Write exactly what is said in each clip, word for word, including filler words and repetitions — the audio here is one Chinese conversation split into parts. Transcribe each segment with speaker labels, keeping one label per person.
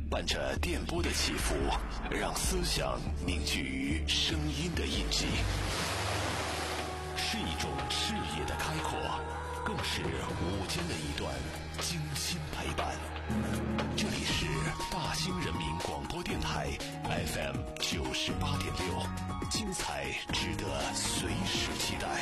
Speaker 1: 伴着电波的起伏，让思想凝聚于声音的印记，是一种视野的开阔，更是午间的一段精心陪伴。这里是大兴人民广播电台 F M 九十八点六，精彩值得随时期待。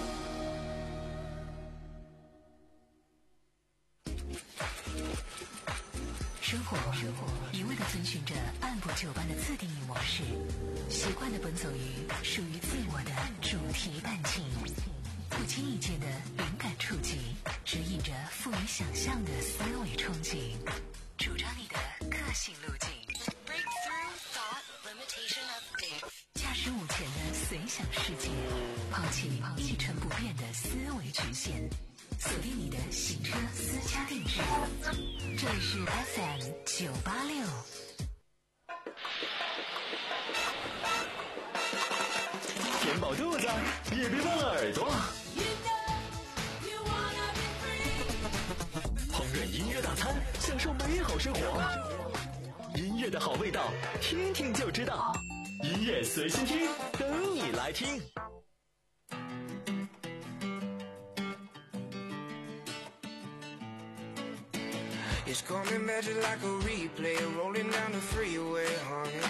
Speaker 2: 生活一味地遵循着按部就班的自定义模式，习惯地奔走于属于自我的主题伴情，不经意间的灵感触及，指引着富于想象的思维憧憬，主张你的个性路径。Breakthrough thought limitation update。驾驶午前的随想世界，抛弃一成不变的思维局限，锁定你的行车私家定制。这里是 F M 九八六。
Speaker 3: 填饱肚子，也别忘了耳朵。烹饪音乐大餐，享受美好生活。音乐的好味道，听听就知道。音乐随心听，等你来听。
Speaker 4: It's coming back just like a replay, rolling down the freeway, honey.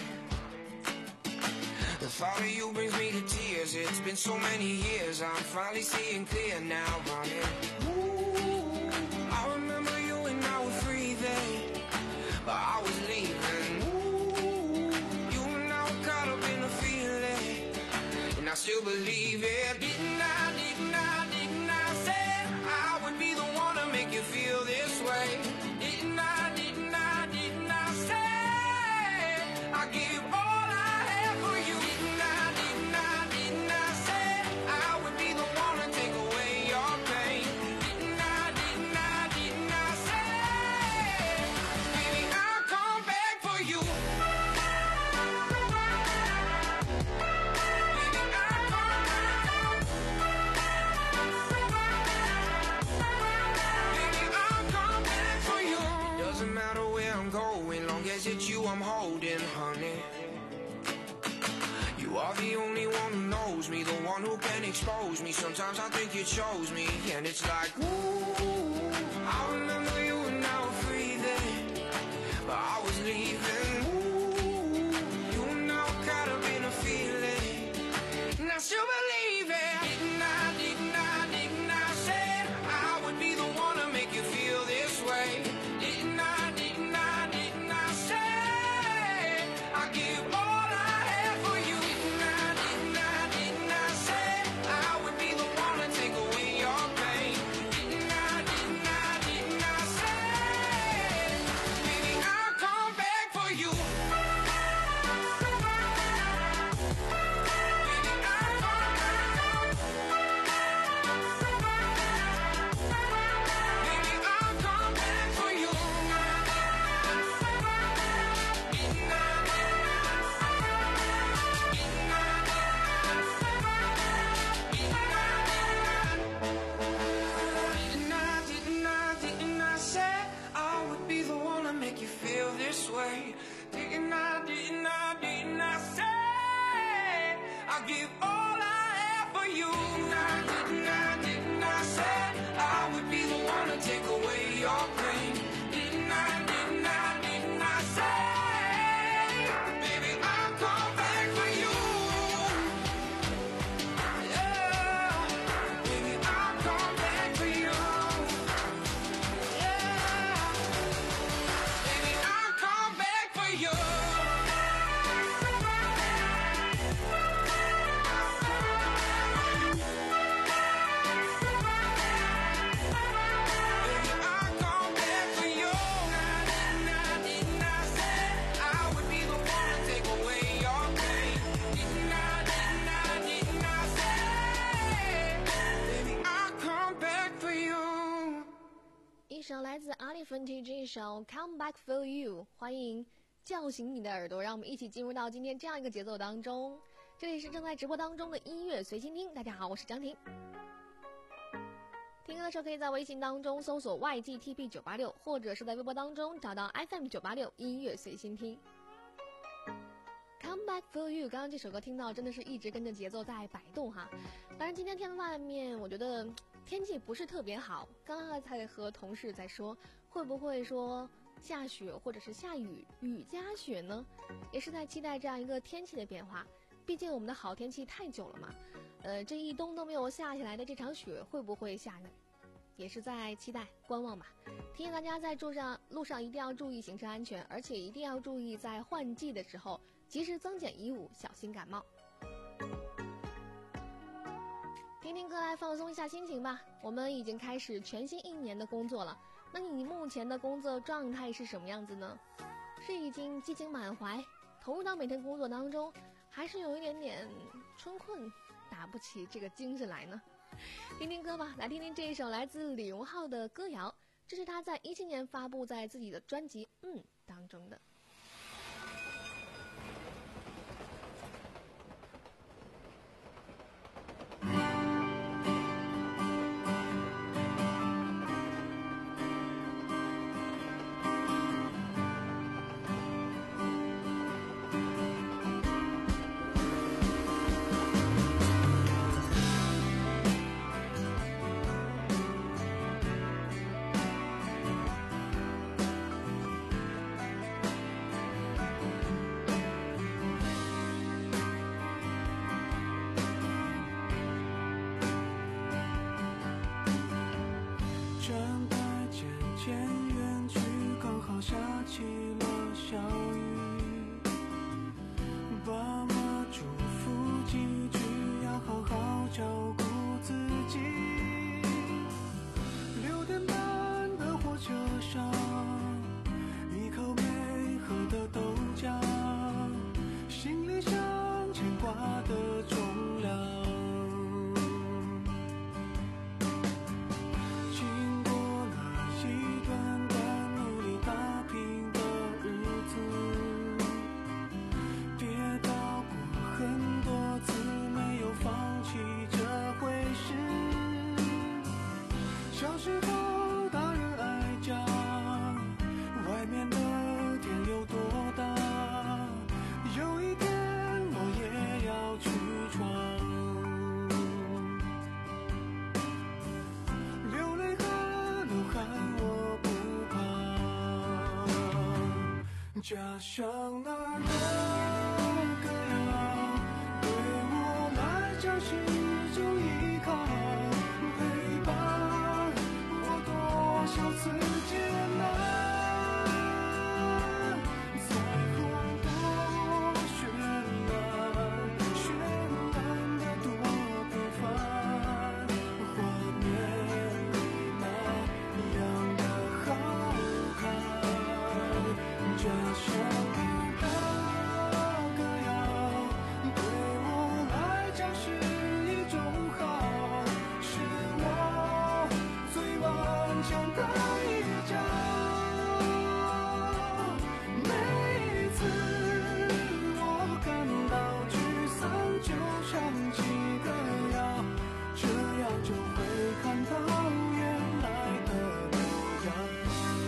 Speaker 4: The thought of you brings me to tears. It's been so many years, I'm finally seeing clear now, honey. Ooh, I remember you and I were free then, but I was leaving. Ooh, you and I were caught up in a feeling, and I still believe it. Didn't I, didn't I, didn't I say I would be the one to make you feel this way? Didn't I, didn't I, didn't I say I give all I have for you? Didn't I, didn't I, didn't I say I would be the one to take away your pain? Didn't I, didn't I, didn't I say baby I'll come back for you? Baby I'll come back. Baby I'll come back for you. Doesn't matter where I'm going, long as it's you I'm holding, honey. You are the only one who knows me, the one who can expose me. Sometimes I think you chose me, and it's like, ooh, I remember you and I were free then, but I was leaving. Ooh, you and I were caught up in a feeling, and I still believe it. Didn't I, didn't I, didn't I say I would be the one to make you feel this way? Didn't I, didn't I, didn't I say I give all I have for you? Didn't I, didn't I, didn't I say I would be the one to take away your pain? Didn't I, didn't I, didn't I say baby I'll come back for you? Baby I'll come back. Baby I'll come back for you. Didn't I, didn't I, didn't I say I would be the one to make you feel this way? Didn't I, didn't I, didn't I say I'll give all I have for you? Didn't I, didn't I, didn't I say I would be the one to take away your pain? Didn't I, didn't I, didn't I say baby I'll come back for you? Yeah, baby I'll come back for you. Yeah, baby I'll come back for you. Baby I'll come back for you. Didn't I, didn't I say I would be the one to take away your pain? Didn't I, didn't I, didn't I say baby I'll come back for you?
Speaker 5: 一首来自阿里芬提这一首 Come Back For You， 欢迎叫醒你的耳朵，让我们一起进入到今天这样一个节奏当中。这里是正在直播当中的音乐随心听，大家好，我是张婷。 听歌的时候可以在微信当中搜索 Y G T P 九八六，或者是在微博当中找到 F M 九八六音乐随心听。Come back for you， 刚刚这首歌听到真的是一直跟着节奏在摆动哈。当然今天天外面我觉得天气不是特别好，刚刚才和同事在说会不会说下雪或者是下雨，雨夹雪呢？也是在期待这样一个天气的变化。毕竟我们的好天气太久了嘛，呃，这一冬都没有下下来的这场雪会不会下呢？也是在期待观望吧。提醒大家在路上路上一定要注意行车安全，而且一定要注意在换季的时候及时增减衣物，小心感冒。听听歌来放松一下心情吧。我们已经开始全新一年的工作了，那你目前的工作状态是什么样子呢？是已经激情满怀投入到每天工作当中，还是有一点点春困打不起这个精神来呢？听听歌吧，来听听这一首来自李荣浩的歌谣，这是他在一七年发布在自己的专辑《嗯》当中的。
Speaker 6: 家乡那儿的歌谣，对我来讲是一种依靠，陪伴我多少次艰难。彩虹多绚烂，绚烂的多平凡，画面里那样的好看。家乡的歌谣，对我来讲是一种好，是我最顽强的一角。每一次我感到沮丧，就唱起歌谣，这样就会看到原来的模样。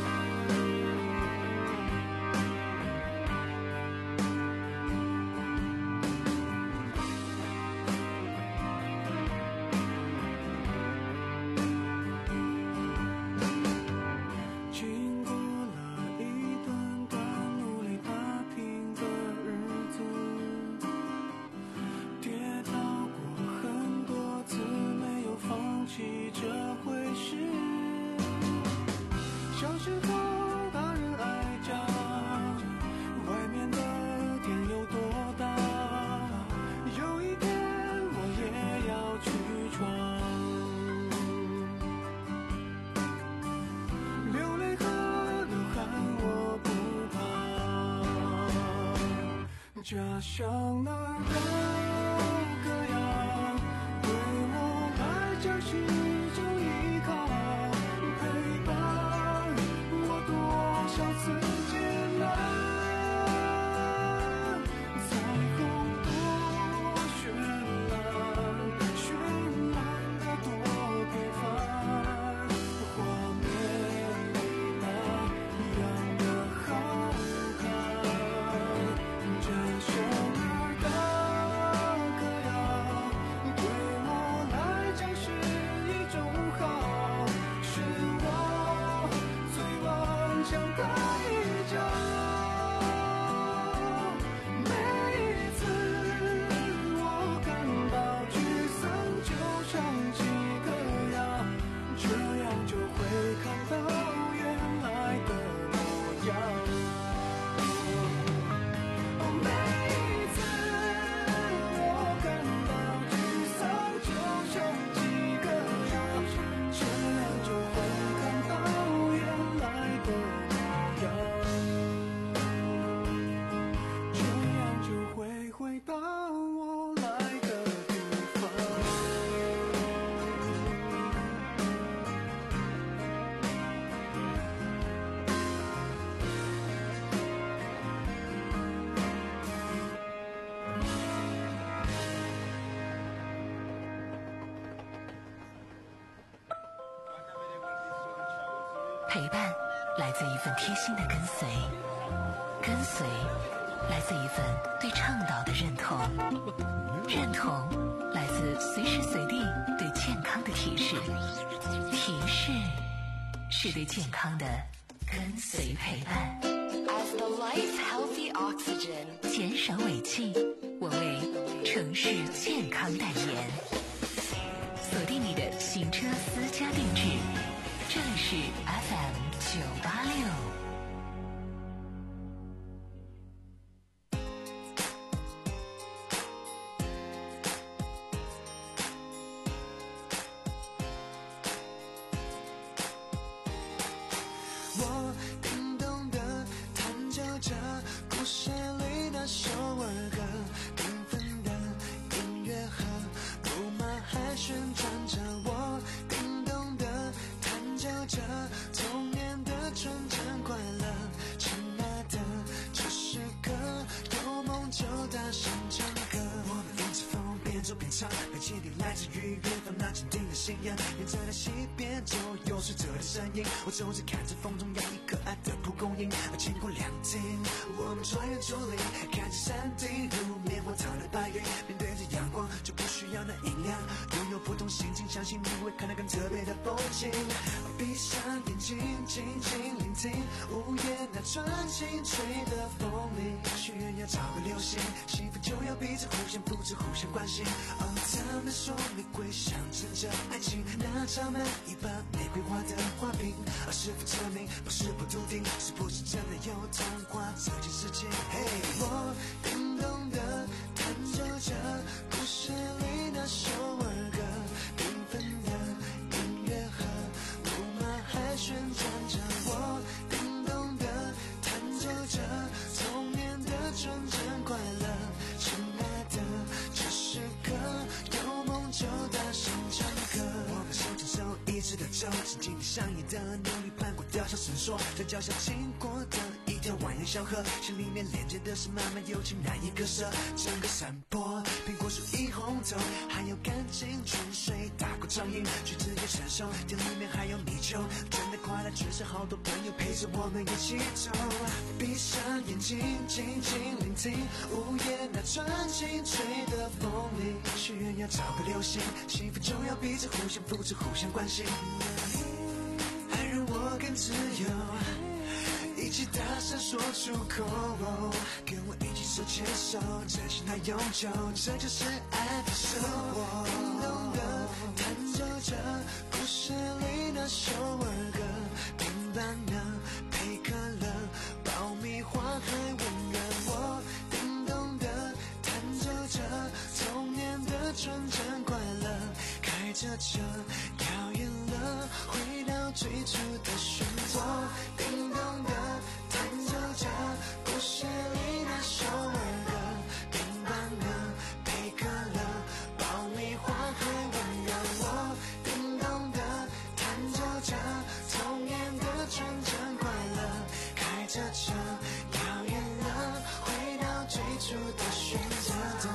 Speaker 6: 小时候大人爱讲，外面的天有多大，有一天我也要去闯。流泪和流汗我不怕，家乡那儿的歌谣，对我来讲是一种依靠，陪伴多少次艰难。彩虹多绚烂，绚烂的多平凡，
Speaker 2: 陪伴来自一份贴心的跟随，跟随来自一份对倡导的认同，认同来自随时随地对健康的提示，提示是对健康的跟随陪伴。
Speaker 7: As the light's healthy oxygen，
Speaker 2: 减少尾气，我为城市健康代言。锁定你的行车私家定制，这里是 F M 九八六。
Speaker 6: 我叮咚地弹奏着故事里那首儿歌，缤纷的音乐盒，罗马还旋转着。我叮咚地弹奏着童年的纯真快乐，亲爱的，这时刻有梦就大声唱歌。我们迎着风边走边唱，那坚定来自于远方那坚定的信仰，沿着那西边走有水者的身影，我走着看着风中洋溢可爱的蒲公英，而经过凉亭，我们穿越竹林，看着山顶如棉花糖的白云，面对着阳光就不需要那音量，拥有不同心情，相信你会看到更特别的风景。闭上眼睛，静静聆听午夜那纯净吹的风铃，许愿要找个流星，幸福就要彼此互相扶持，互相关心。哦，他们说玫瑰象征着爱情，那长满一把玫瑰花的花瓶，而是否证明不是不笃定，是不是真的有昙花这件事情？嘿，我叮咚的弹奏着故事里那首儿歌，缤纷的音乐盒，罗马还旋转着。我叮咚的弹奏着童年的纯真快乐，亲爱的，这时刻有梦就大声唱歌。我们手牵手一直的走，是今天上演的努力攀过吊桥绳索，在脚下经过的一条蜿蜒小河，心里面连接的是满满友情难以割舍。整个山坡苹果树一红透，还有干净泉水打过苍蝇，橘子也成熟，田里面还有泥鳅，真的快乐全是好多朋友陪着我们一起走。闭上眼睛，静静聆听午夜那纯净吹的风铃，许愿要找个流星，幸福就要彼此互相扶持，互相关心。爱让我更自由，一起大声说出口，跟我一起手牵手，真心还永久，这就是爱的生活。叮咚的弹奏着故事里那首儿歌，平凡的配可乐，爆米花还温热。我叮咚的弹奏着童年的纯真快乐，开着车遥远了，回到最初的选择。叮咚的弹奏着故事里那首儿歌，平凡的配可乐，爆米花还温热。我叮咚的弹奏着童年的纯真快乐，开着车遥远了，回到最初的选择。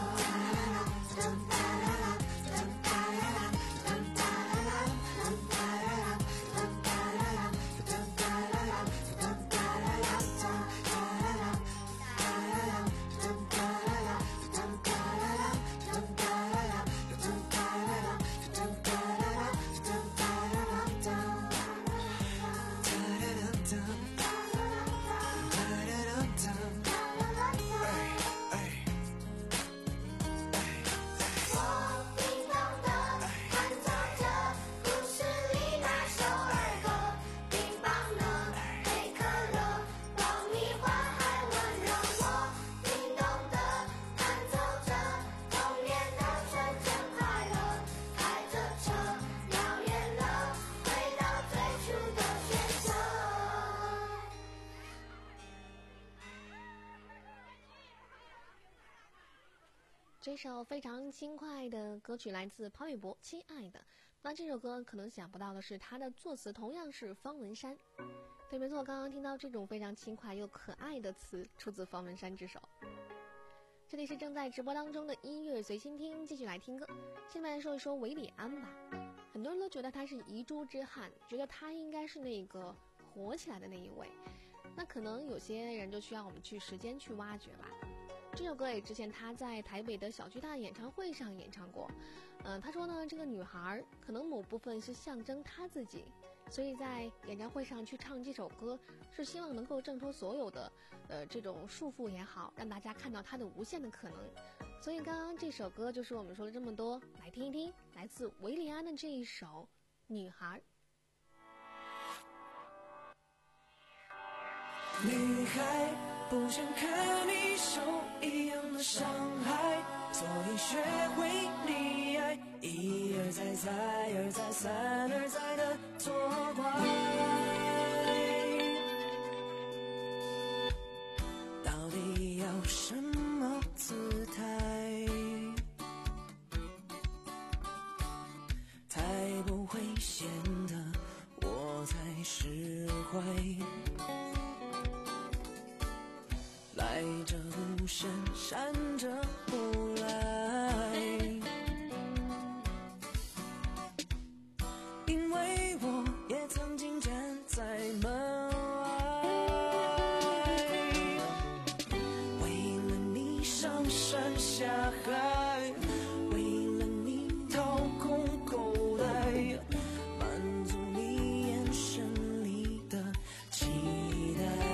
Speaker 5: 这首非常轻快的歌曲来自潘玮柏《亲爱的》。那这首歌可能想不到的是，它的作词同样是方文山。对，没错，刚刚听到这种非常轻快又可爱的词，出自方文山之手。这里是正在直播当中的音乐随心听，继续来听歌。现在来说一说韦礼安吧。很多人都觉得他是遗珠之汉，觉得他应该是那个火起来的那一位。那可能有些人就需要我们去时间去挖掘吧。这首歌也之前他在台北的小巨蛋演唱会上演唱过。嗯、呃，他说呢，这个女孩可能某部分是象征他自己，所以在演唱会上去唱这首歌，是希望能够挣脱所有的呃这种束缚也好，让大家看到他的无限的可能。所以刚刚这首歌就是我们说了这么多，来听一听来自维里安的这一首《女孩》。
Speaker 6: 女孩不想看你受一样的伤害，所以学会溺爱，一而再再而再三而再的错怪。到底要什么姿态，才不会显得我才释怀？来者无声，闪着不来，因为我也曾经站在门外，为了你上山下海，为了你掏空口袋，满足你眼神里的期待。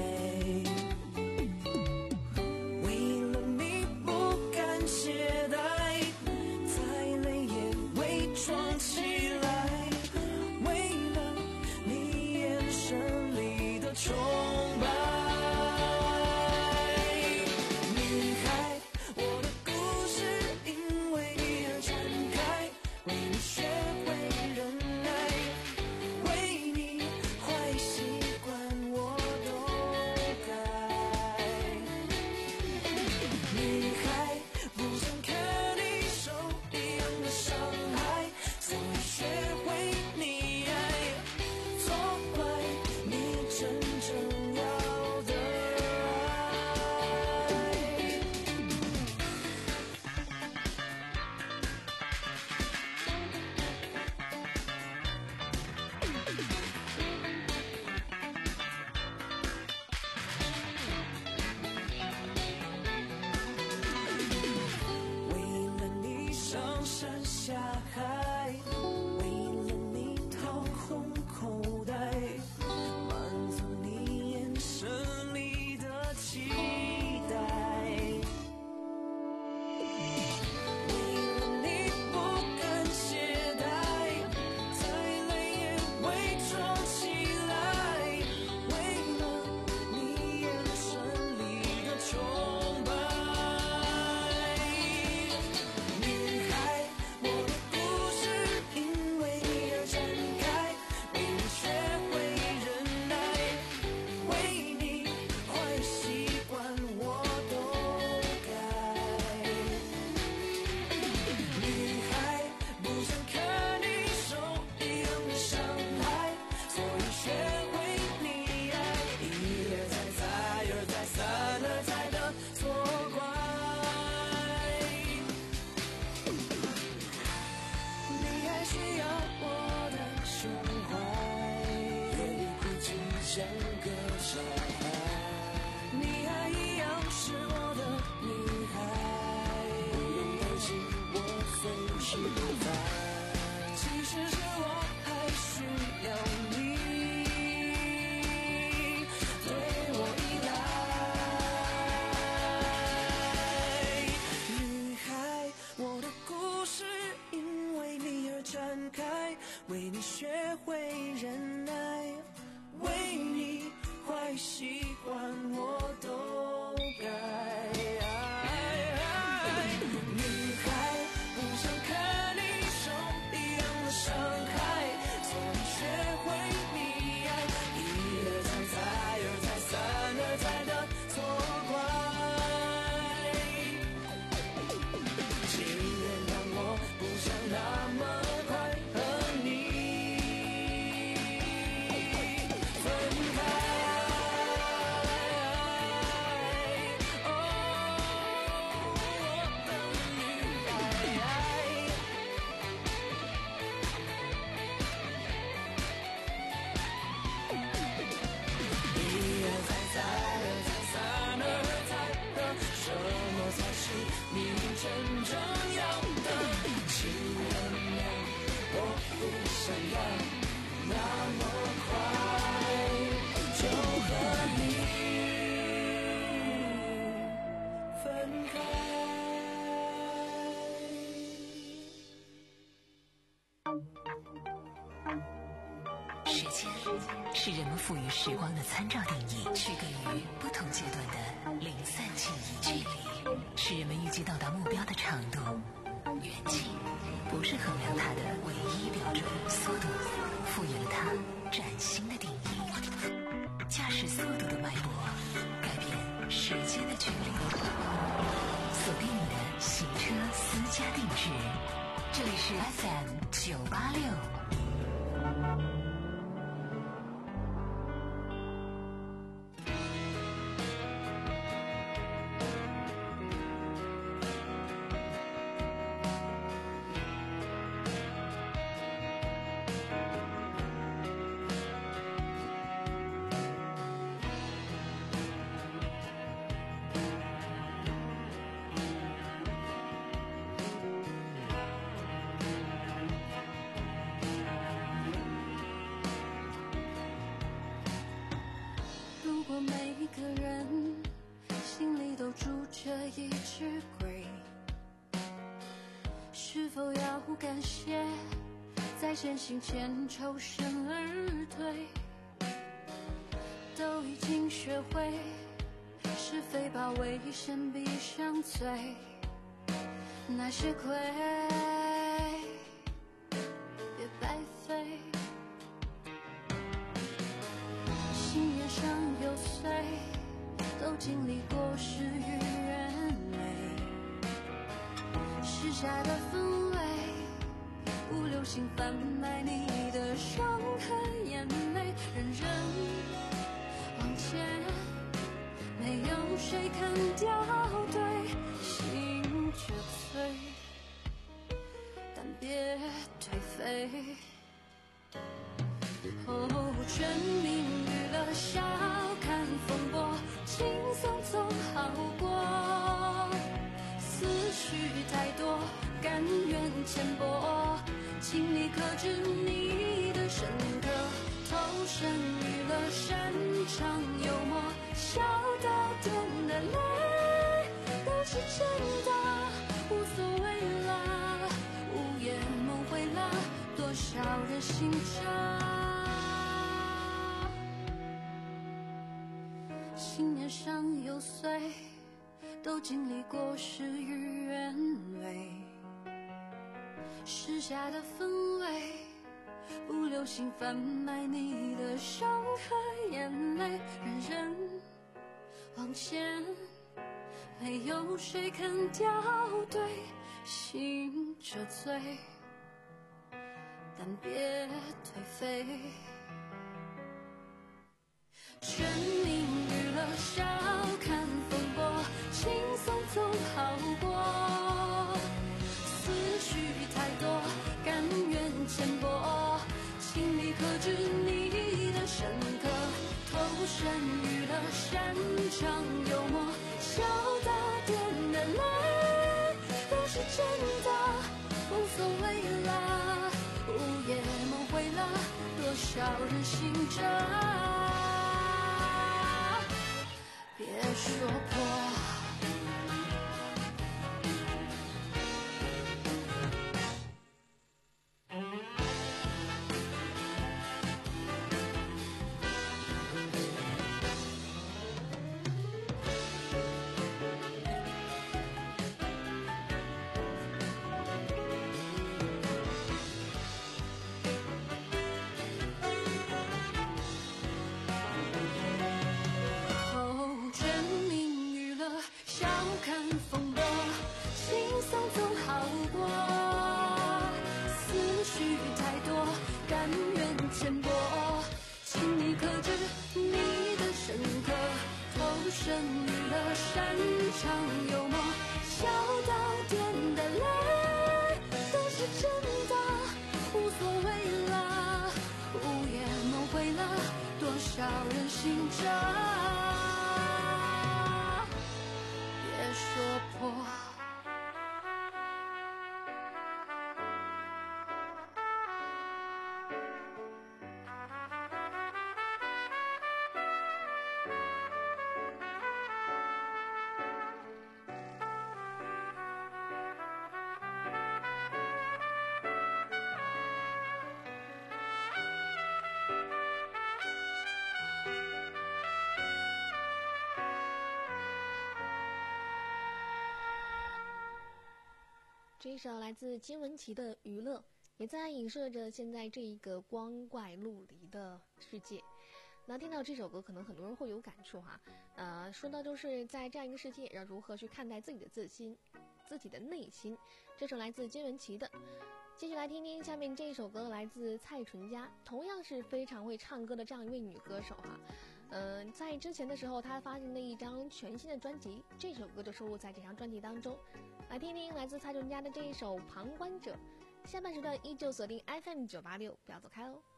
Speaker 6: 为你学会忍耐，为你坏习惯我都改。女孩不想看
Speaker 2: 时间是人们赋予时光的参照定义，区隔于不同阶段的零散记忆。距离是人们预计到达目标的长度，远近不是衡量它的唯一标准。速度赋予了它崭新的定义，驾驶速度的脉搏改变时间的距离。锁定你的行车私家定制，这里是 F M 九八六。
Speaker 8: 每一个人心里都住着一只鬼，是否要感谢在渐行渐抽身而退，都已经学会是非把危险闭上嘴，那些亏别白费，心愿上有碎，都经历过事与愿违，时下的氛围不流行贩卖你的伤和眼泪，人人往前，没有谁肯掉队，心着醉，但别颓废。哦，全民娱乐，笑看风波，轻松总好过。思绪太多，甘愿浅薄，请你克制你的深刻。投身娱乐，擅长幽默，笑到点的泪都是真的，无所谓啦。午夜梦回了多少人心着。信念上有碎，都经历过事与愿违，时下的氛围不流行贩卖你的伤和眼泪，人人往前，没有谁肯掉队，醒着醉，但别颓废。全民娱乐，笑看风波，轻松总好过。思绪太多，甘愿浅薄，请你克制你的深刻。投身娱乐，擅长幽默，笑到点的泪都是真的，无所谓啦。午夜梦回了多少人醒着。别说破。
Speaker 5: 这一首来自金玟岐的《娱乐》，也在影射着现在这一个光怪陆离的世界。那听到这首歌，可能很多人会有感触哈。呃，说到就是在这样一个世界，要如何去看待自己的自心、自己的内心。这首来自金玟岐的。继续来听听下面这一首歌，来自蔡淳佳，同样是非常会唱歌的这样一位女歌手哈。嗯、呃，在之前的时候，她发行了一张全新的专辑，这首歌就收录在这张专辑当中。来听听来自蔡淳佳的这一首《旁观者》。下半时段依旧锁定 F M 九八六，不要走开哦。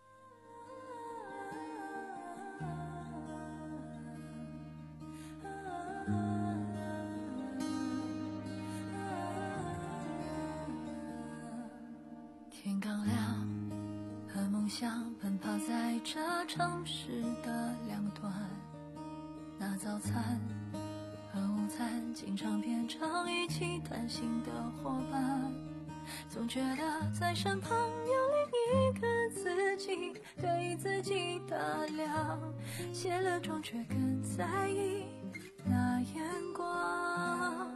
Speaker 8: 天刚亮，和梦想奔跑在这城市的两端，那早餐和午餐经常变成一起谈心的伙伴，总觉得在身旁有另一个自己，对自己打量，卸了妆却更在意那眼光，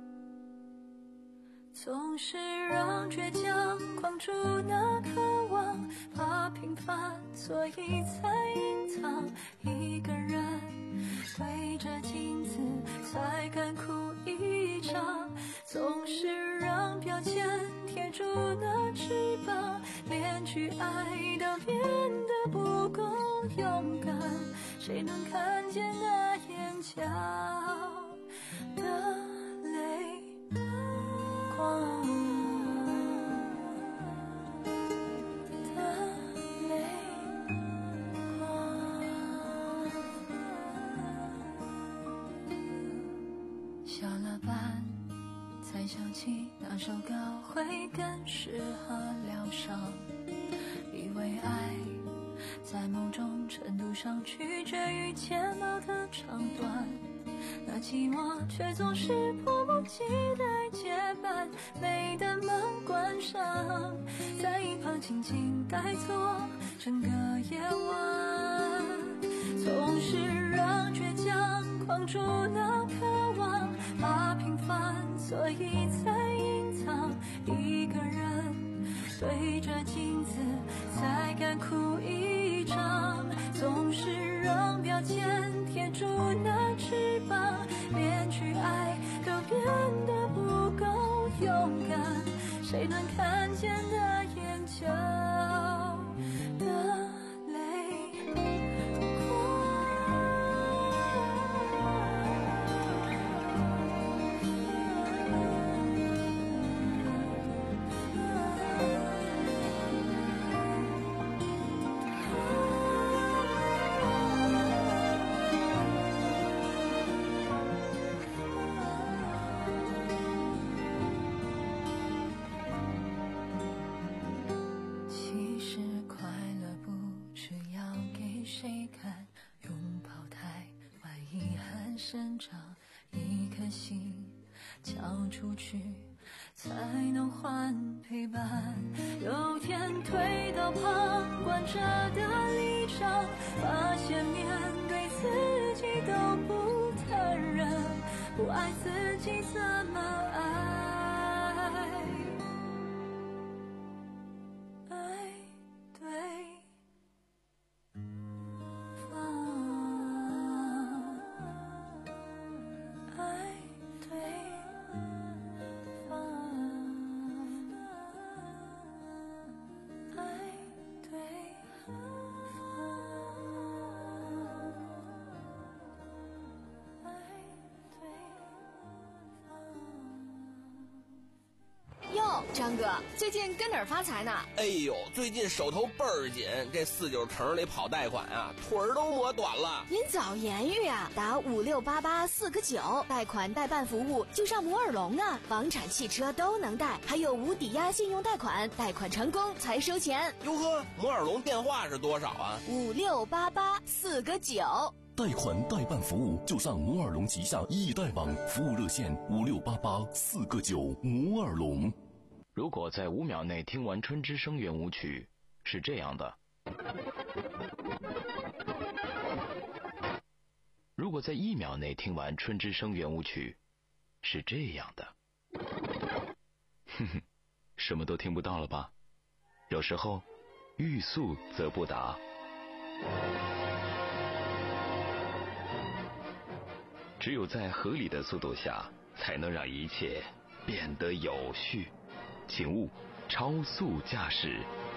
Speaker 8: 总是让倔强框住那渴望，怕平凡所以才隐藏，一个人对着镜子才敢哭一场，总是让标签贴住那翅膀，连去爱都变得不够勇敢，谁能看见那眼角的泪光的泪光。下了班才想起那首歌会更适合疗伤，以为爱在某种程度上取决于睫毛的长短，那寂寞却总是迫不及待接伴，没等门关上，在一旁静静待坐整个夜晚，总是让倔强框住那渴望，怕平凡所以才隐藏，一个人对着镜子才敢哭一场，总是让标签贴住那翅膀，连去爱都变得不够勇敢，谁能看见那眼角的泪光。其实快乐不是要给谁看，拥抱太晚，遗憾生长，一颗心交出去才能换陪伴，有天推到旁观者的立场，发现面对自己都不坦然，不爱自己怎么爱，爱对方，爱对方，爱对方，爱对方。
Speaker 9: 哟，张哥，最近跟哪儿发财呢？
Speaker 10: 哎呦，最近手头倍儿紧，这四九城里跑贷款啊，腿儿都磨短了。
Speaker 9: 您早言语啊，打五六八八四个九，贷款代办服务就上摩尔龙啊，房产、汽车都能贷，还有无抵押信用贷款，贷款成功才收钱。
Speaker 10: 哟呵，摩尔龙电话是多少啊？
Speaker 9: 五六八八四个九。
Speaker 1: 贷款代办服务就上摩尔龙旗下易贷网，服务热线五六八八四个九。摩尔龙。
Speaker 11: 如果在五秒内听完春之声圆舞曲，是这样的；如果在一秒内听完春之声圆舞曲，是这样的。 哼哼，什么都听不到了吧？有时候欲速则不达。只有在合理的速度下，才能让一切变得有序。请勿超速驾驶。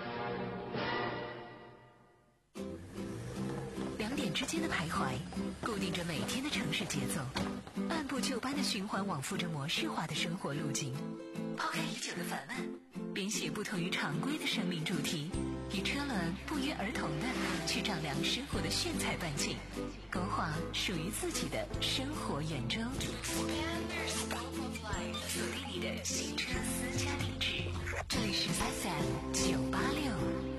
Speaker 2: 两点之间的徘徊，固定着每天的城市节奏，按部就班的循环往复着模式化的生活路径。抛开已久的烦闷，编写不同于常规的生命主题，与车轮不约而同的去丈量生活的炫彩半径，勾画属于自己的生活圆周。锁定你的新车私家定制，这里是 F M 九八六。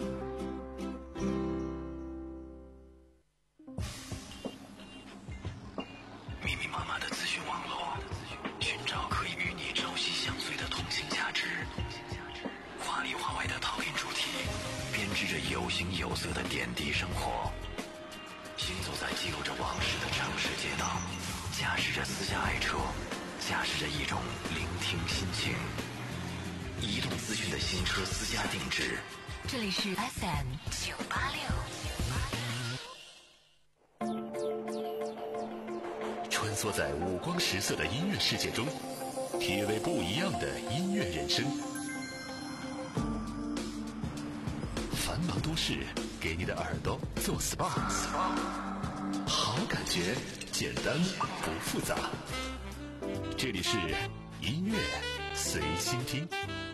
Speaker 1: 密密麻麻的资讯网络，寻找可以与你朝夕相随的同性价值。华里华外的讨论主题，编织着有形有色的点滴生活。行走在记录着往事的城市街道，驾驶着私家爱车，驾驶着一种聆听心情。移动资讯的新车私家定制，
Speaker 2: 这里是 F M 九八六。
Speaker 1: 穿梭在五光十色的音乐世界中，体味不一样的音乐人生。繁忙都市，给你的耳朵做 S P A， 好感觉，简单不复杂。这里是音乐随心听。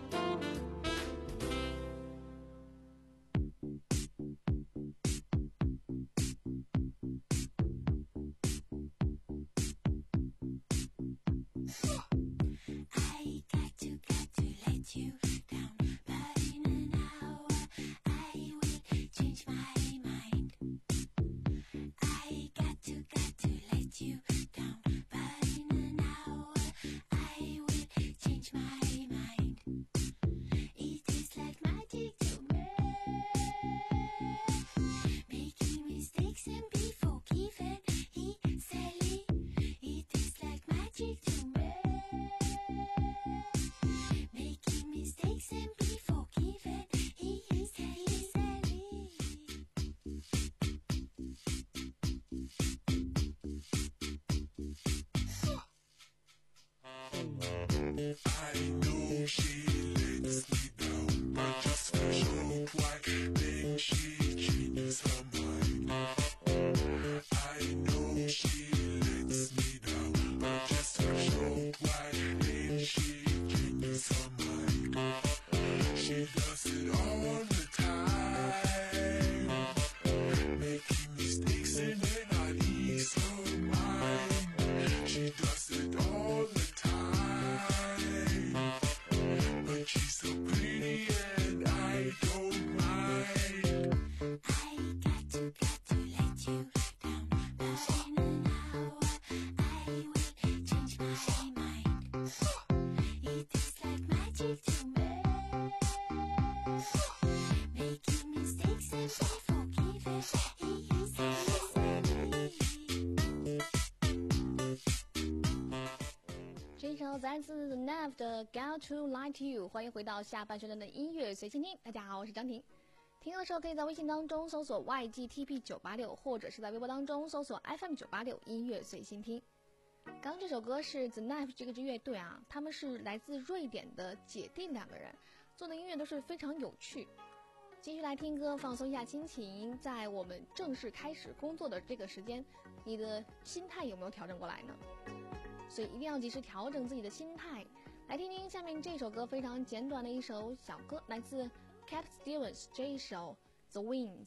Speaker 5: 来自 The Nav 的 Got to Like You， 欢迎回到下半时段的音乐随心听。大家好，我是张婷。听的时候可以在微信当中搜索 Y G T P 九八六， 或者是在微博当中搜索 F M 九八六 音乐随心听。刚刚这首歌是 The Nav 这个支乐队啊，他们是来自瑞典的姐弟两个人，做的音乐都是非常有趣。继续来听歌，放松一下心情。在我们正式开始工作的这个时间，你的心态有没有调整过来呢？所以一定要及时调整自己的心态。来听听下面这首歌，非常简短的一首小歌，来自 Cat Stevens 这一首 The Winds。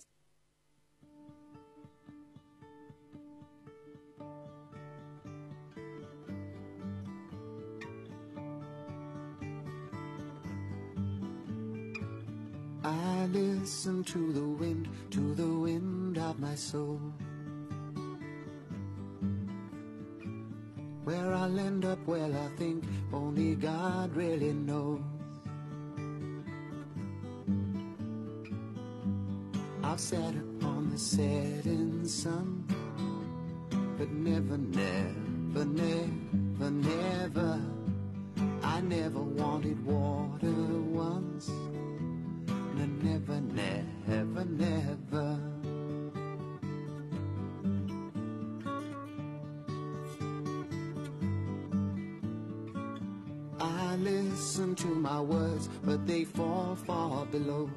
Speaker 6: I listen to the wind, to the wind of my soul. Where I'll end up, well, I think only God really knows. I've sat upon the setting sun, but never, never, never, never, I never want wanted water once, and never, never, never. I listen to my words, but they fall far below.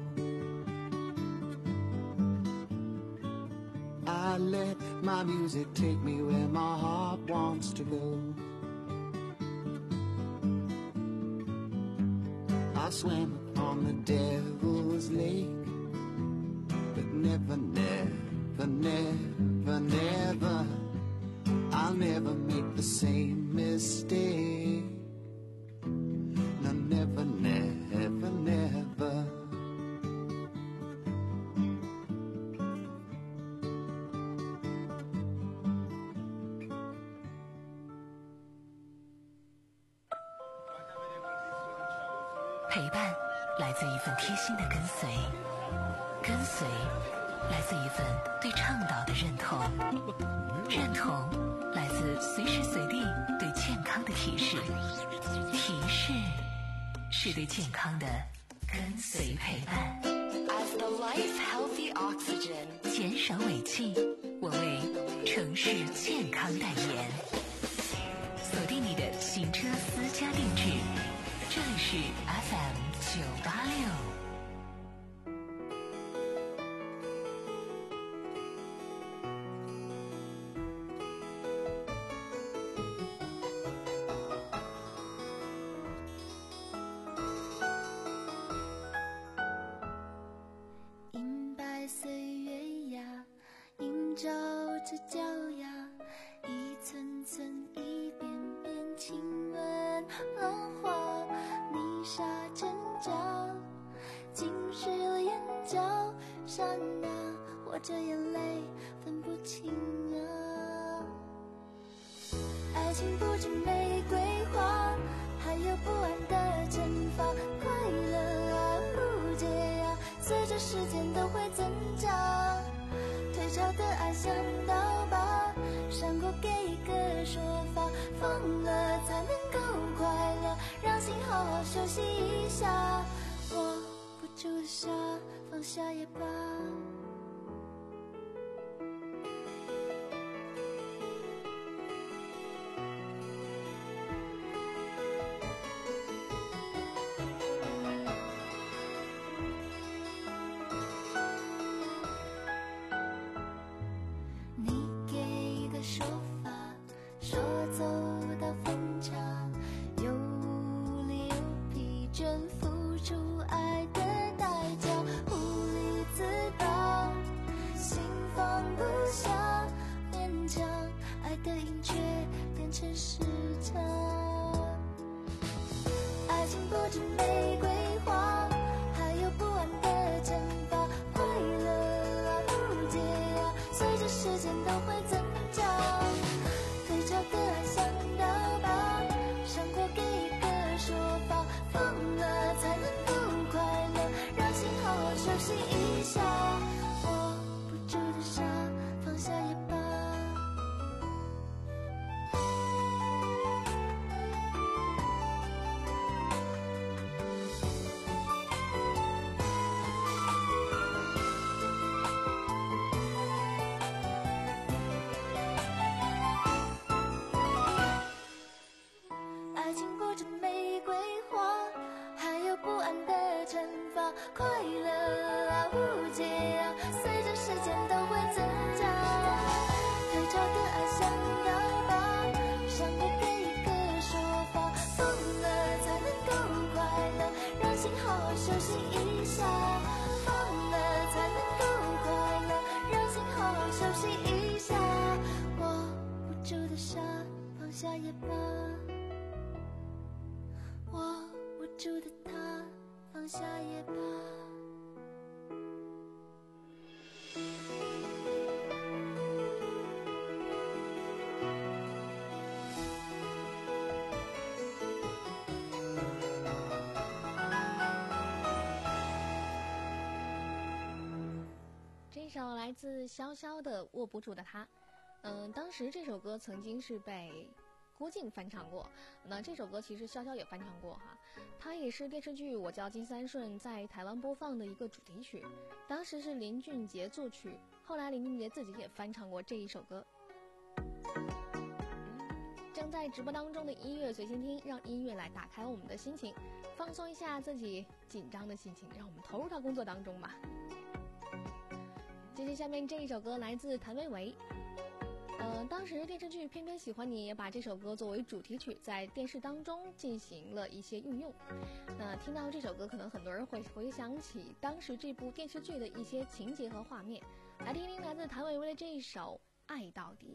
Speaker 6: I let my music take me where my heart wants to go. I swam upon the devil's lake, but never, never, never, never, I'll never make the same mistake. No, never, never, never.
Speaker 2: 陪伴来自一份贴心的跟随，跟随来自一份对倡导的认同，认同来自随时随地对健康的提示，提示是对健康的跟随陪伴。
Speaker 7: As the life healthy oxygen，
Speaker 2: 减少尾气，我为城市健康代言。锁定你的行车私家定制，这里是 F M 九八六。
Speaker 8: 银白岁月呀，映照着脚丫，一寸寸一遍遍亲吻浪花，泥沙阵脚，浸湿了眼角，刹那我这眼泪分不清啊。爱情不止玫瑰花，还有不安的惩罚，快乐啊，不解啊，随着时间都会增长。退潮的爱像刀疤，伤过给一个说法，放了才能够快乐，让心好好休息一下。握不住的沙，放下也罢。你给的说法，说走到分岔，有无力有疲倦，付出爱的代价，无力自拔，心放不下，勉强爱的瘾却变成时差。爱情不止玫瑰花，还有不安的惩罚，快乐啊，不解啊，随着时间都会增长。退潮的爱像刀疤，伤过给一个说法，放了才能够快乐，让心好好休息一下。握不住的沙，放下也罢。爱情不止玫瑰花，还有不安的惩罚，快乐啊，不解啊，随着时间都会增长。退潮的爱像刀疤，伤过给一个说法，放了才能够快乐，让心好好休息一下。放了才能够快乐，让心好好休息一下。握不住的沙，放下也罢。握不住的他，放下也罢。
Speaker 5: 这首来自潇潇的《握不住的他》，嗯，当时这首歌曾经是被郭靖翻唱过。那这首歌其实潇潇也翻唱过哈，它也是电视剧《我叫金三顺》在台湾播放的一个主题曲，当时是林俊杰作曲，后来林俊杰自己也翻唱过这一首歌。正在直播当中的音乐随心听，让音乐来打开我们的心情，放松一下自己紧张的心情，让我们投入到工作当中吧。接着下面这一首歌来自谭维维，呃，当时电视剧《偏偏喜欢你》也把这首歌作为主题曲，在电视当中进行了一些运用。那听到这首歌，可能很多人会回想起当时这部电视剧的一些情节和画面。来听听来自谭维维的这一首《爱到底》。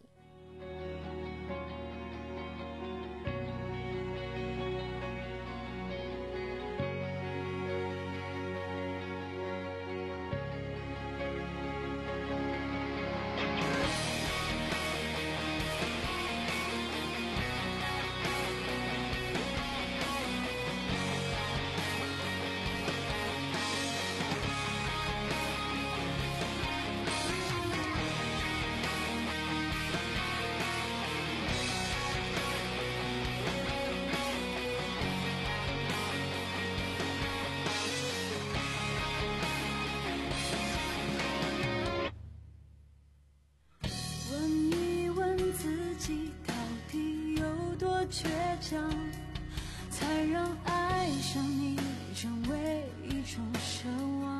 Speaker 8: 倔强，才让爱上你成为一种奢望。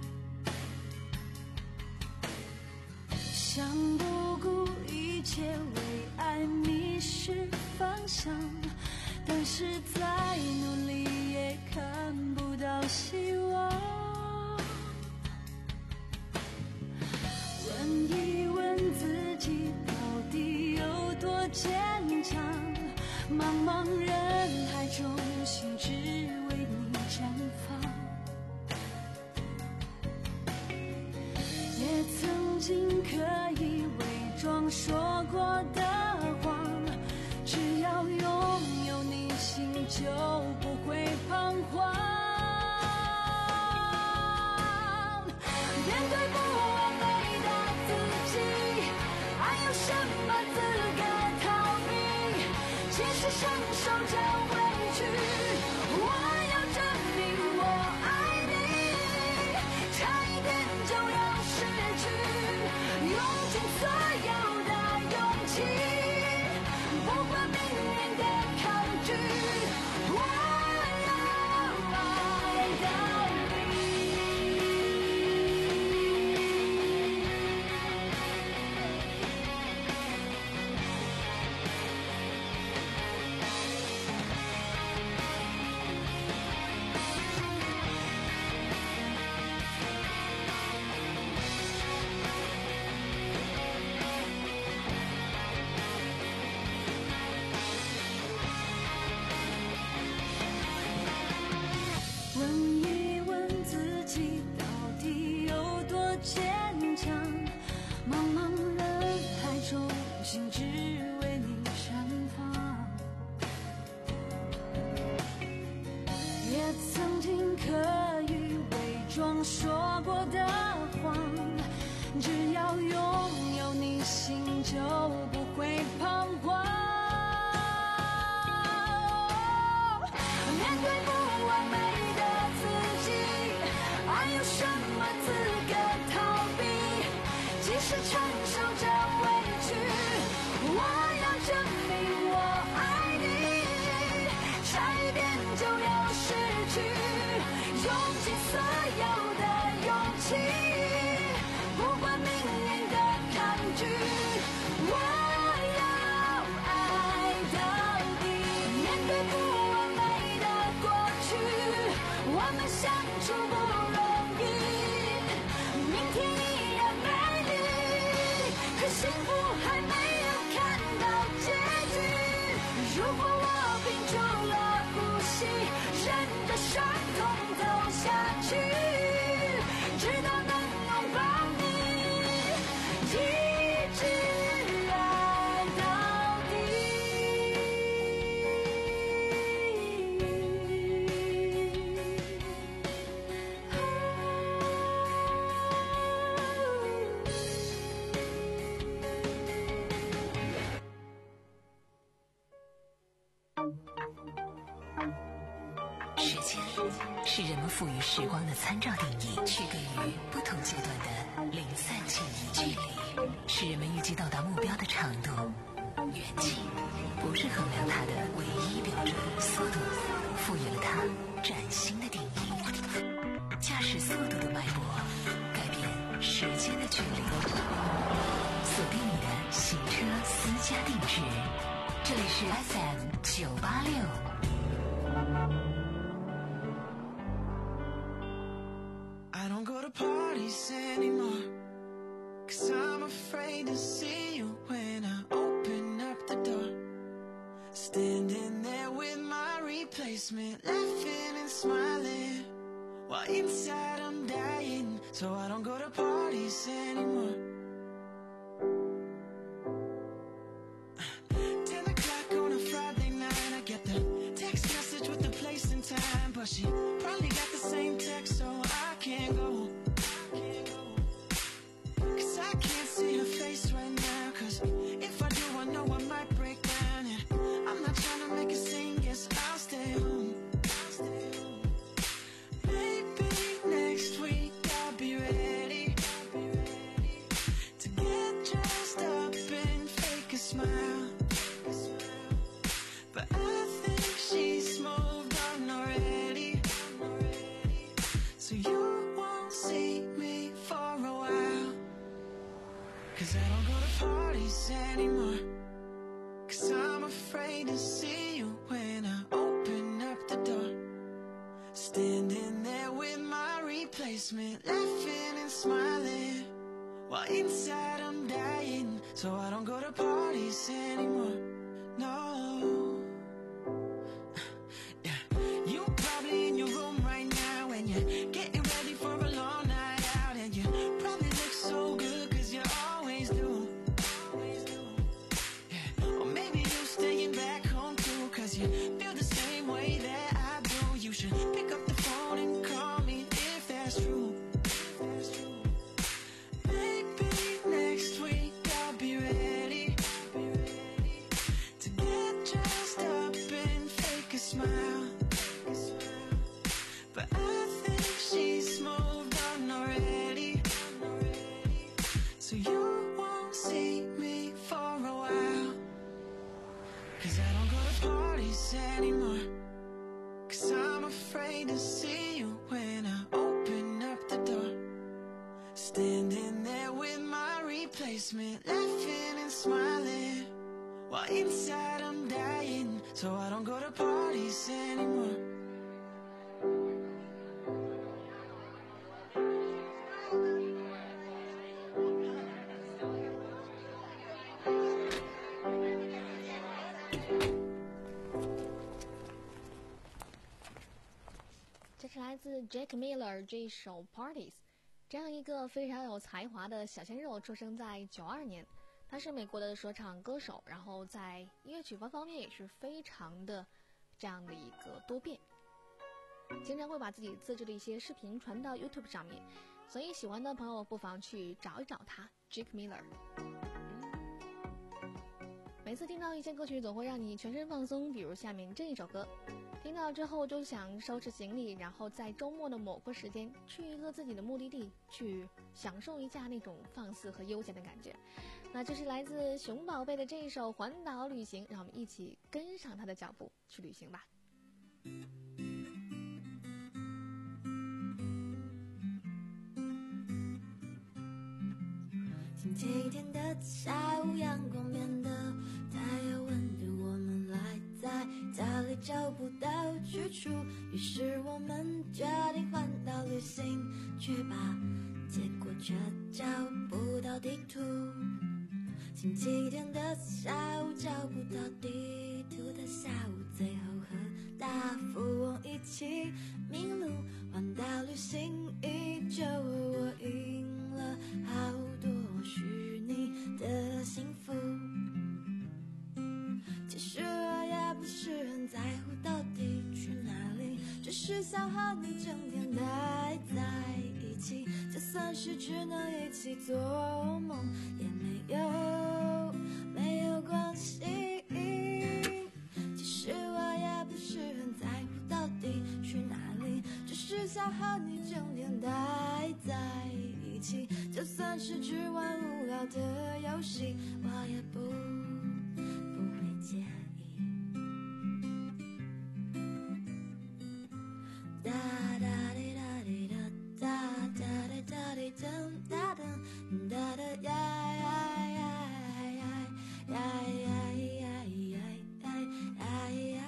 Speaker 8: 想不顾一切为爱迷失方向，但是再努力也看不到希望。问一问自己，到底有多坚强？茫茫人海中，心只为你绽放。也曾经可以伪装说过的谎，只要拥有你，心就不会彷徨。面对不完美的自己，还有什么资格逃避？即使承受着委屈，我要证明我爱你，差一点就要失去，用尽所有的勇气，不管命运的抗拒，我要爱到说过的谎，只要拥有你，心就不会彷徨。面对不完美的自己，还有什么资格逃避？即使承受着委屈，我要证明我爱你，差一点就要失去，用尽所有的勇气，不管命运的抗拒，我要爱到底。面对不完美的过去，我们相处不容易，明天依然美丽，可幸福还没有看到结局。如果我屏住了呼吸，忍着伤痛走下去，直到能拥抱你，一直
Speaker 2: 是人们赋予时光的参照定义，区隔于不同阶段的零散记忆。距离是人们预计到达目标的长度，远近不是衡量它的唯一标准，速度赋予了它崭新的定义。驾驶速度的脉搏，改变时间的距离。锁定你的行车私家定制，这里是 F M 九八六。
Speaker 4: I don't go to parties anymore, 'cause I'm afraid to see you when I open up the door. Standing there with my replacement, laughing and smiling, while inside I'm dying. So I don't go to parties anymore. Ten o'clock on a Friday night, I get the text message with the place and time, but she probably got the same text, so I can't go. Cause I can't see her face right now, cause if I do I know I might break down, and I'm not trying to make a scene, yes I'll stay home. Maybe next week I'll be ready to get dressed up and fake a smile, but I think she's moved on already, so you won't see me for a while. Cause I don't go to parties anymore, 'cause I'm afraid to see you when I open up the door. Standing there with my replacement, laughing and smiling, while inside I'm dying. So I don't go to parties anymore, no. Yeah, you probably in your room right now, and you're getting ready for a long night out, and you probably look so good, 'cause you always do. Yeah, or maybe you're staying back home too, 'cause you feel the same way that I do. You should pick up the phone and call me if that's true. Maybe next week I'll be ready to get dressed up and fake a smile, but I think she's moved on already, so you won't see me for a while. Cause I don't go to parties anymore, 'cause I'm afraid to see you when I open up the door. Standing there with my replacement, laughing and smiling, while inside I'm dying. So I don't go to parties anymore.
Speaker 5: “这是来自 Jack Miller 这一首 Parties。这样一个非常有才华的小鲜肉出生在九二年，他是美国的说唱歌手，然后在音乐曲风方面也是非常的这样的一个多变，经常会把自己自制的一些视频传到 YouTube 上面，所以喜欢的朋友不妨去找一找他 Jack Miller。每次听到一些歌曲总会让你全身放松，比如下面这一首歌，听到之后就想收拾行李，然后在周末的某个时间去一个自己的目的地，去享受一下那种放肆和悠闲的感觉。那这是来自熊宝贝的这一首环岛旅行，让我们一起跟上他的脚步去旅行吧。
Speaker 12: 星期天的下午，阳光变得太阳温度，我们赖在家里找不到去处，于是我们决定环岛旅行，去吧，结果却找不到地图。星期天的下午，找不到地图的下午，最后和大富翁一起迷路，环岛旅行依旧，我赢了好多虚拟的幸福。其实我也不是很在乎到底去哪里，只是想和你整天待在一起，就算是只能一起做梦也没有没有关系。其实我也不是很在乎到底去哪里，只是只玩无聊的游戏，我也不不会介意。哒哒滴哒滴哒哒哒滴哒滴哒哒哒哒哒呀呀呀呀呀呀呀呀呀呀。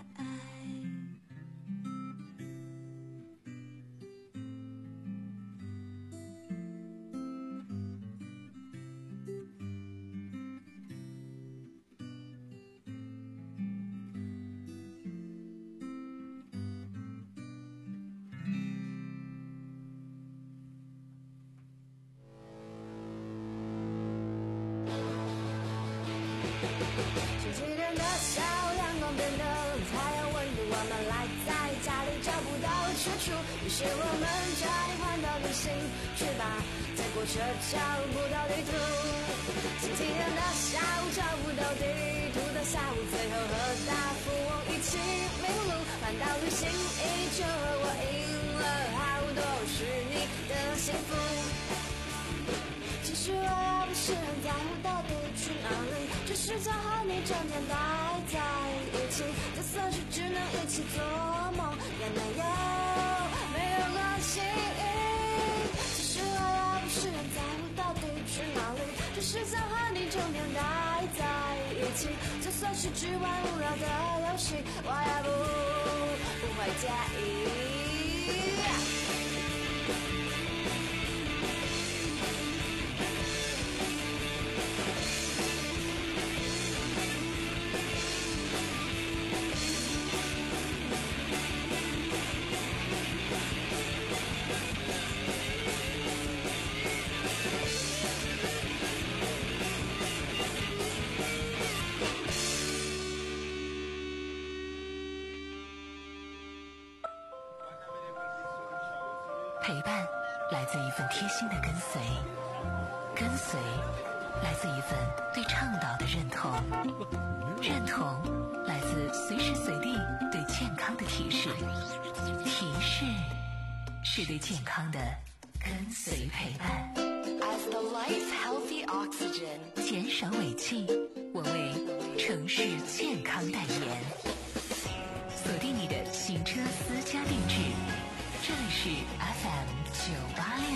Speaker 12: 星期天的下午，阳光变得太阳温度，我们赖在家里找不到去处，于是我们决定环岛旅行去吧，再过车找不到地图。星期天的下午找不到地图的下午，最后和大富翁一起迷路，环岛旅行依旧和我赢了好多，是你的幸福。其实我也不是很在乎到底去哪里，只是想和你整天待在一起，就算是只能一起做梦也没有没有关系。其实我也不是很在乎到底去哪里，只是想和你整天待在一起，就算是只玩无聊的游戏，我也不不会介意。
Speaker 2: 陪伴来自一份贴心的跟随，跟随来自一份对倡导的认同，认同来自随时随地对健康的提示，提示是对健康的跟随陪伴。
Speaker 7: As the life healthy oxygen，
Speaker 2: 减少尾气，我为城市健康代言。锁定你的行车私家定制，这里是 F M 九八六。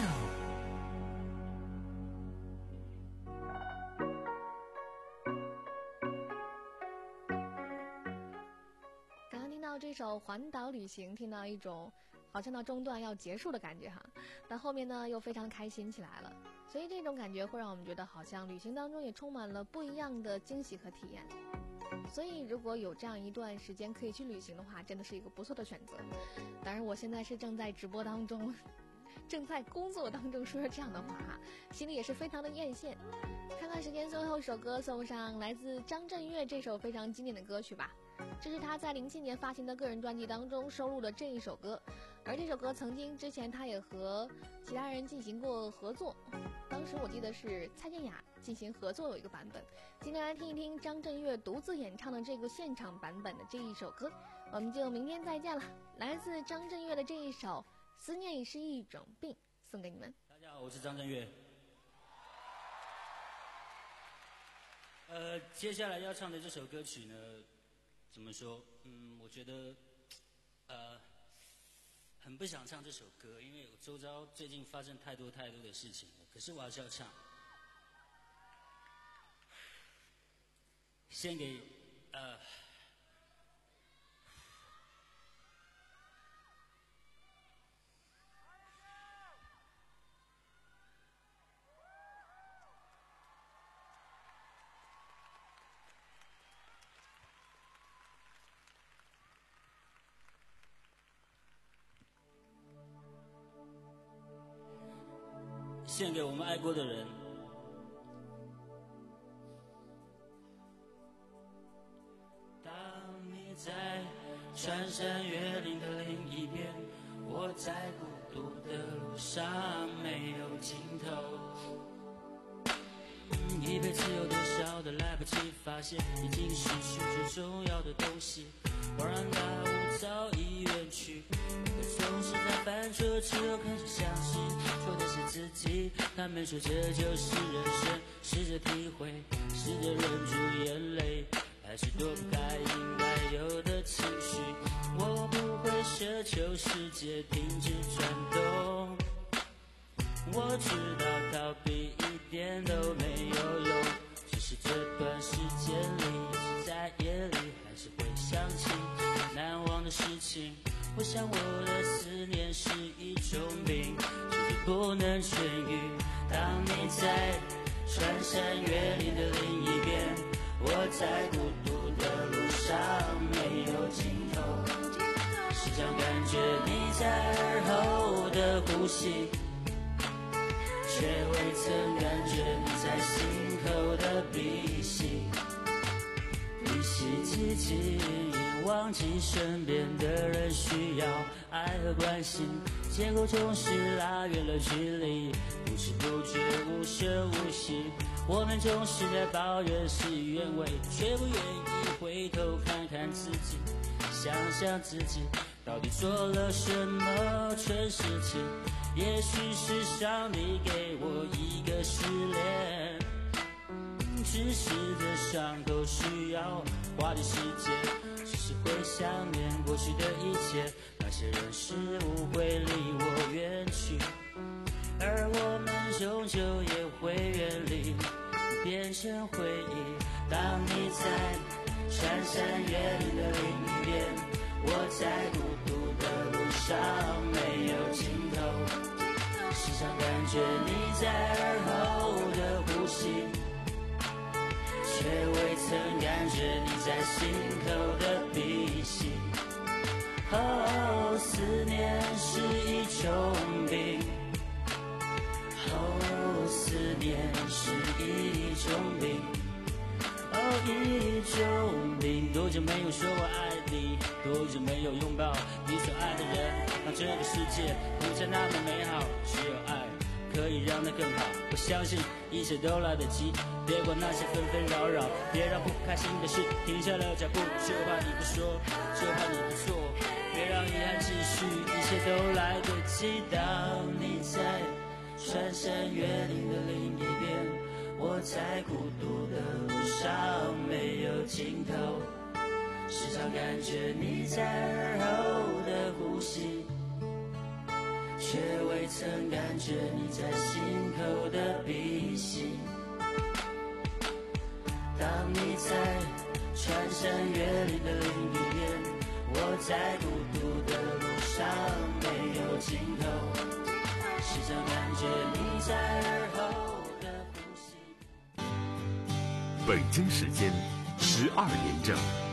Speaker 5: 刚刚听到这首《环岛旅行》，听到一种好像到中段要结束的感觉哈，但后面呢又非常开心起来了，所以这种感觉会让我们觉得好像旅行当中也充满了不一样的惊喜和体验。所以如果有这样一段时间可以去旅行的话，真的是一个不错的选择。当然我现在是正在直播当中，正在工作当中说着这样的话哈，心里也是非常的艳羡。看看时间，最后一首歌送上来自张震岳这首非常经典的歌曲吧。这是他在零七年发行的个人专辑当中收录的这一首歌，而这首歌曾经之前他也和其他人进行过合作，当时我记得是蔡健雅进行合作有一个版本。今天来听一听张震岳独自演唱的这个现场版本的这一首歌，我们就明天再见了。来自张震岳的这一首《思念是一种病》送给你们。
Speaker 13: 大家好，我是张震岳。呃，接下来要唱的这首歌曲呢，怎么说？嗯，我觉得，呃，很不想唱这首歌，因为我周遭最近发生太多太多的事情了。可是我还是要唱，献给呃。献给我们爱过的人。当你在穿山越岭的另一边，我在孤独的路上没有尽头。嗯，一辈子有多少的来不及发现，已经失去最重要的东西。恍然大悟早已远去，可总是在犯错之后开始相信错的是自己，他们说这就是人生，试着体会，试着忍住眼泪，还是躲不开应该有的情绪。我不会奢求世界停止转动，我知道逃避一点都没有用，只是这段时间里在夜里还是会想起难忘的事情。我想我的思念是一种病，就是不能痊愈。当你在穿山越岭的另一边，我在孤独的路上没有尽头，时常感觉你在耳后的呼吸，却未曾感觉你在心口的鼻息。鼻息寂静，忘记身边的人需要爱和关心，结果总是拉远了距离，不知不觉无声无息。我们总是在抱怨事与愿违，却不愿意回头看看自己，想想自己到底做了什么蠢事情。也许是上帝给我一个试炼，只是这伤口需要花点时间，只是会想念过去的一切，那些人事物会离我远去，而我们终究也会远离，变成回忆。当你在穿山越岭的另一边，我在孤独的路上没有尽头，时常感觉你在耳后的呼吸，却未曾感觉你在心口的鼻息。哦，思念是一种病，哦，思念是一种病，哦，一种病。多久没有说我爱你，多久没有拥抱你所爱的人，让这个世界不再那么美好，只有爱可以让它更好。我相信一切都来得及，别管那些纷纷扰扰，别让不开心的事停下了脚步，就怕你不说，就怕你不做，别让遗憾继续，一切都来得及。当你在穿山越岭的另一边，我在孤独的路上没有尽头，时常感觉你在耳后的呼吸，却未曾感觉你在心口的鼻息。当你在穿山越岭的另一边，我在孤独的路上没有尽头，时常感觉你在耳后的呼吸。
Speaker 1: 北京时间十二点整。